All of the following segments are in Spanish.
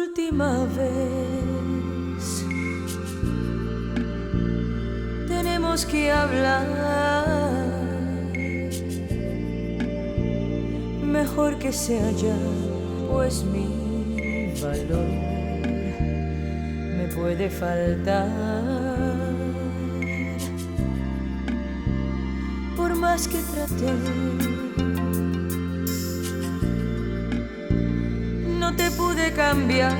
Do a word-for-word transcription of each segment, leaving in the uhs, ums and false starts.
última vez. Tenemos que hablar, mejor que sea ya, pues mi valor me puede faltar. Por más que traté, no te pude cambiar.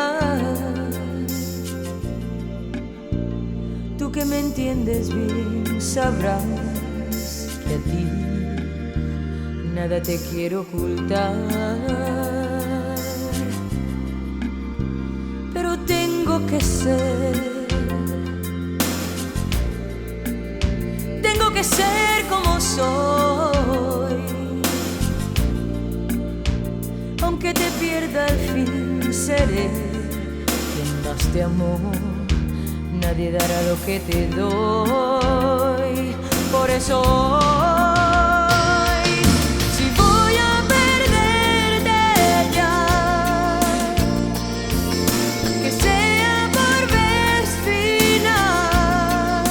Tú que me entiendes bien sabrás que a ti nada te quiero ocultar. Pero tengo que ser, tengo que ser como soy. Aunque te pierda al fin, seré quien más te amó. Nadie dará lo que te doy. Por eso hoy, si voy a perderte ya, que sea por vez final.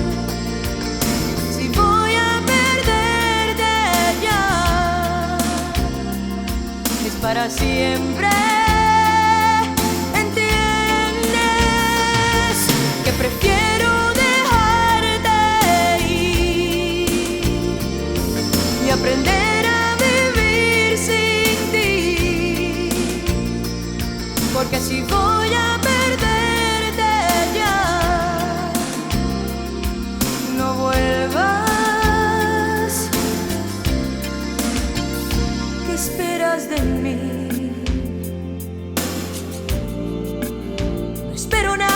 Si voy a perderte ya, es para siempre. Prefiero dejarte ir y aprender a vivir sin ti, porque si voy a perderte ya, no vuelvas. ¿Qué esperas de mí? No espero nada.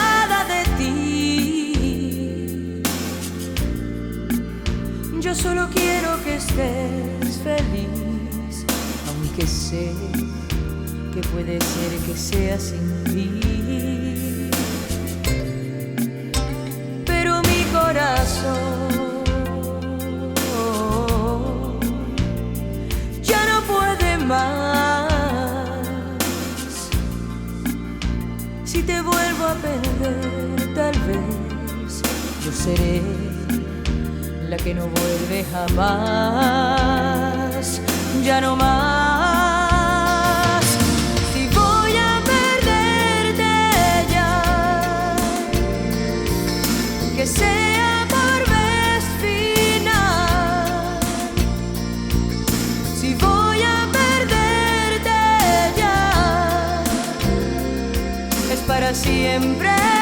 Yo solo quiero que estés feliz, aunque sé que puede ser que sea sin ti. Pero mi corazón ya no puede más. Si te vuelvo a perder, tal vez yo seré la que no vuelve jamás, ya no más. Si voy a perderte ya, que sea por vez final. Si voy a perderte ya, es para siempre.